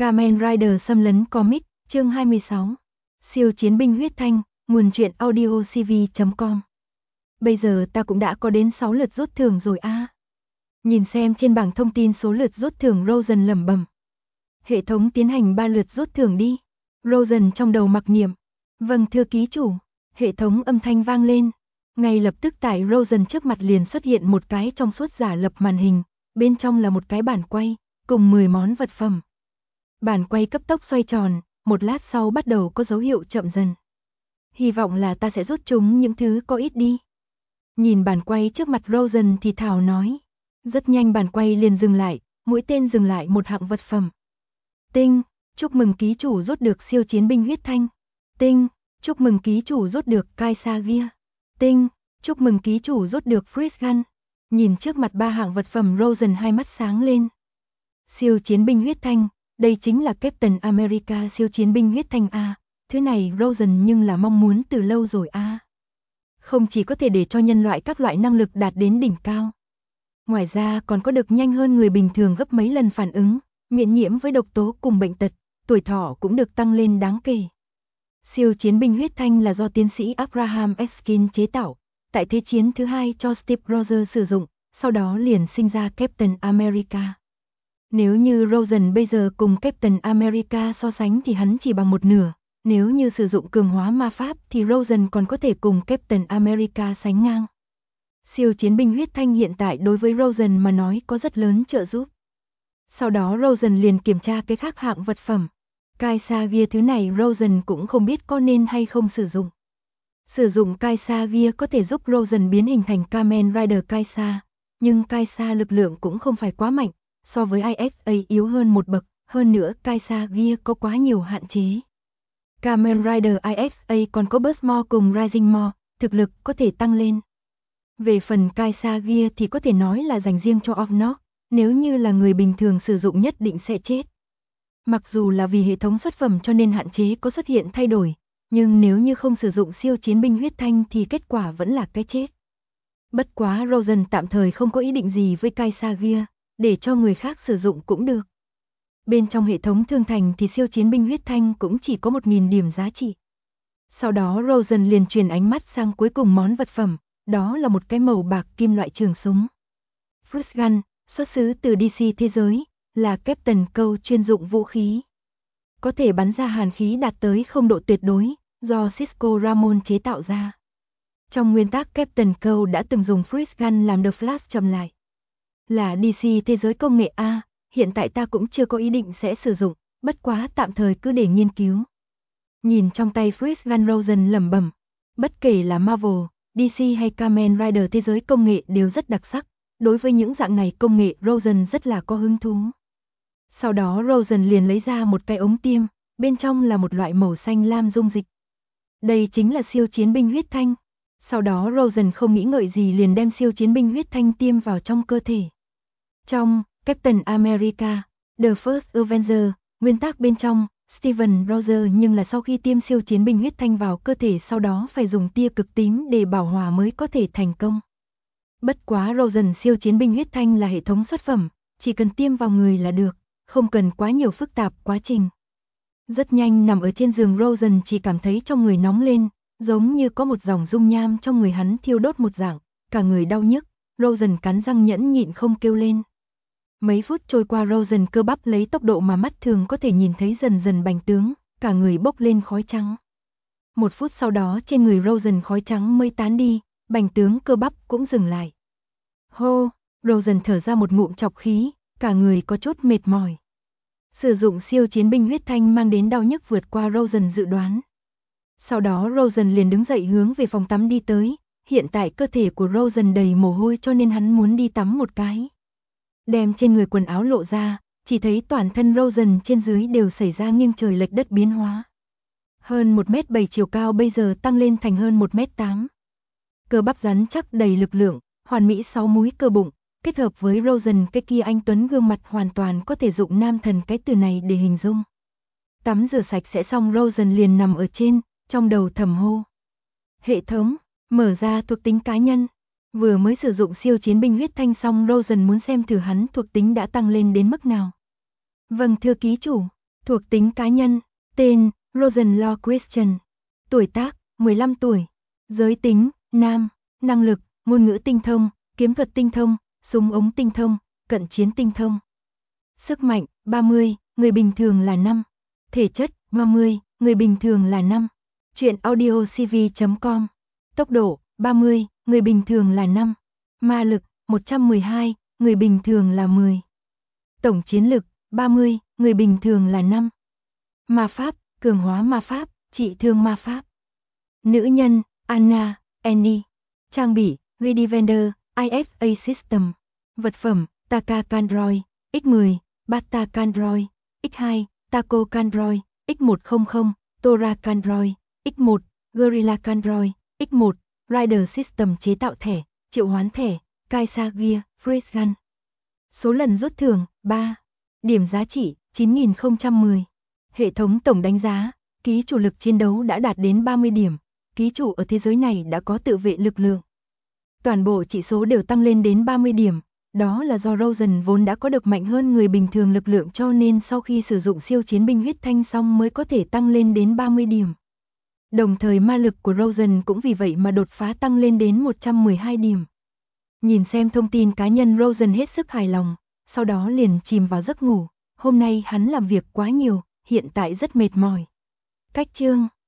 Kamen Rider xâm lấn comic, chương 26. Siêu chiến binh huyết thanh, nguồn truyện audio cv.com. Bây giờ ta cũng đã có đến 6 lượt rút thưởng rồi a. Nhìn xem trên bảng thông tin số lượt rút thưởng, Rosen lẩm bẩm. Hệ thống tiến hành 3 lượt rút thưởng đi. Rosen trong đầu mặc niệm. Vâng thưa ký chủ. Hệ thống âm thanh vang lên. Ngay lập tức tại Rosen trước mặt liền xuất hiện một cái trong suốt giả lập màn hình, bên trong là một cái bản quay, cùng 10 món vật phẩm. Bản quay cấp tốc xoay tròn, một lát sau bắt đầu có dấu hiệu chậm dần. Hy vọng là ta sẽ rút chúng những thứ có ít đi. Nhìn bản quay trước mặt, Rosen thì thào nói. Rất nhanh bản quay liền dừng lại, mũi tên dừng lại một hạng vật phẩm. Tinh, chúc mừng ký chủ rút được siêu chiến binh huyết thanh. Tinh, chúc mừng ký chủ rút được Kaisagia. Tinh, chúc mừng ký chủ rút được Freeze Gun. Nhìn trước mặt 3 hạng vật phẩm, Rosen hai mắt sáng lên. Siêu chiến binh huyết thanh, đây chính là Captain America siêu chiến binh huyết thanh a. Thứ này Rosen nhưng là mong muốn từ lâu rồi a. Không chỉ có thể để cho nhân loại các loại năng lực đạt đến đỉnh cao, ngoài ra còn có được nhanh hơn người bình thường gấp mấy lần phản ứng, miễn nhiễm với độc tố cùng bệnh tật, tuổi thọ cũng được tăng lên đáng kể. Siêu chiến binh huyết thanh là do tiến sĩ Abraham Erskine chế tạo, tại Thế chiến thứ hai cho Steve Rogers sử dụng, sau đó liền sinh ra Captain America. Nếu như Rosen bây giờ cùng Captain America so sánh thì hắn chỉ bằng một nửa, nếu như sử dụng cường hóa ma pháp thì Rosen còn có thể cùng Captain America sánh ngang. Siêu chiến binh huyết thanh hiện tại đối với Rosen mà nói có rất lớn trợ giúp. Sau đó Rosen liền kiểm tra cái khác hạng vật phẩm. Kaisagia, thứ này Rosen cũng không biết có nên hay không sử dụng. Sử dụng Kaisagia có thể giúp Rosen biến hình thành Kamen Rider Kaisa, nhưng Kaisa lực lượng cũng không phải quá mạnh, so với ISA yếu hơn một bậc, hơn nữa Kaisagia có quá nhiều hạn chế. Kamen Rider ISA còn có Burst Mode cùng Rising Mode, thực lực có thể tăng lên. Về phần Kaisagia thì có thể nói là dành riêng cho Ornok, nếu như là người bình thường sử dụng nhất định sẽ chết. Mặc dù là vì hệ thống xuất phẩm cho nên hạn chế có xuất hiện thay đổi, nhưng nếu như không sử dụng siêu chiến binh huyết thanh thì kết quả vẫn là cái chết. Bất quá Rosen tạm thời không có ý định gì với Kaisagia, để cho người khác sử dụng cũng được. Bên trong hệ thống thương thành thì siêu chiến binh huyết thanh cũng chỉ có 1000 điểm giá trị. Sau đó Rosen liền truyền ánh mắt sang cuối cùng món vật phẩm, đó là một cái màu bạc kim loại trường súng. Freeze Gun, xuất xứ từ DC thế giới, là Captain Câu chuyên dụng vũ khí. Có thể bắn ra hàn khí đạt tới 0 độ tuyệt đối, do Cisco Ramon chế tạo ra. Trong nguyên tắc Captain Câu đã từng dùng Freeze Gun làm The Flash chậm lại. Là DC thế giới công nghệ A, hiện tại ta cũng chưa có ý định sẽ sử dụng, bất quá tạm thời cứ để nghiên cứu. Nhìn trong tay Freeze Gun, Rosen lẩm bẩm, bất kể là Marvel, DC hay Kamen Rider thế giới công nghệ đều rất đặc sắc, đối với những dạng này công nghệ Rosen rất là có hứng thú. Sau đó Rosen liền lấy ra một cái ống tiêm, bên trong là một loại màu xanh lam dung dịch. Đây chính là siêu chiến binh huyết thanh. Sau đó Rosen không nghĩ ngợi gì liền đem siêu chiến binh huyết thanh tiêm vào trong cơ thể. Trong Captain America, The First Avenger, nguyên tắc bên trong, Steven Rogers nhưng là sau khi tiêm siêu chiến binh huyết thanh vào cơ thể sau đó phải dùng tia cực tím để bảo hòa mới có thể thành công. Bất quá Rosen siêu chiến binh huyết thanh là hệ thống xuất phẩm, chỉ cần tiêm vào người là được, không cần quá nhiều phức tạp quá trình. Rất nhanh nằm ở trên giường, Rosen chỉ cảm thấy trong người nóng lên, giống như có một dòng dung nham trong người hắn thiêu đốt một dạng, cả người đau nhức, Rosen cắn răng nhẫn nhịn không kêu lên. Mấy phút trôi qua, Rosen cơ bắp lấy tốc độ mà mắt thường có thể nhìn thấy dần dần bành tướng, cả người bốc lên khói trắng. 1 phút sau đó trên người Rosen khói trắng mới tán đi, bành tướng cơ bắp cũng dừng lại. Hô, Rosen thở ra một ngụm trọc khí, cả người có chút mệt mỏi. Sử dụng siêu chiến binh huyết thanh mang đến đau nhức vượt qua Rosen dự đoán. Sau đó Rosen liền đứng dậy hướng về phòng tắm đi tới, hiện tại cơ thể của Rosen đầy mồ hôi cho nên hắn muốn đi tắm một cái. Đem trên người quần áo lộ ra, chỉ thấy toàn thân Rosen trên dưới đều xảy ra nghiêng trời lệch đất biến hóa. Hơn 1m7 chiều cao bây giờ tăng lên thành hơn 1m8. Cơ bắp rắn chắc đầy lực lượng, hoàn mỹ 6 múi cơ bụng, kết hợp với Rosen cái kia anh tuấn gương mặt hoàn toàn có thể dụng nam thần cái từ này để hình dung. Tắm rửa sạch sẽ xong, Rosen liền nằm ở trên, trong đầu thầm hô. Hệ thống, mở ra thuộc tính cá nhân. Vừa mới sử dụng siêu chiến binh huyết thanh xong, Rosen muốn xem thử hắn thuộc tính đã tăng lên đến mức nào. Vâng thưa ký chủ. Thuộc tính cá nhân, tên, Rosen Law Christian. Tuổi tác, 15 tuổi. Giới tính, nam. Năng lực, ngôn ngữ tinh thông, kiếm thuật tinh thông, súng ống tinh thông, cận chiến tinh thông. Sức mạnh, 30, người bình thường là 5. Thể chất, 30, người bình thường là 5. Truyện audio cv.com. Tốc độ, 30, người bình thường là 5. Ma lực, 112, người bình thường là 10. Tổng chiến lực, 30, người bình thường là 5. Ma pháp, cường hóa ma pháp, trị thương ma pháp. Nữ nhân, Anna, Annie. Trang bị, Redefender, ISA System. Vật phẩm, Taka Kandroid, X10, Bata Kandroid, X2, Taco Kandroid, X100, Tora Kandroid, X1, Gorilla Kandroid, X1, Rider System chế tạo thẻ, triệu hoán thẻ, Kaisa Gear, Freeze Gun. Số lần rút thưởng, 3. Điểm giá trị, 9010. Hệ thống tổng đánh giá, ký chủ lực chiến đấu đã đạt đến 30 điểm. Ký chủ ở thế giới này đã có tự vệ lực lượng. Toàn bộ chỉ số đều tăng lên đến 30 điểm. Đó là do Rosen vốn đã có được mạnh hơn người bình thường lực lượng cho nên sau khi sử dụng siêu chiến binh huyết thanh xong mới có thể tăng lên đến 30 điểm. Đồng thời ma lực của Rosen cũng vì vậy mà đột phá tăng lên đến 112 điểm. Nhìn xem thông tin cá nhân Rosen hết sức hài lòng, sau đó liền chìm vào giấc ngủ. Hôm nay hắn làm việc quá nhiều, hiện tại rất mệt mỏi. Cách chương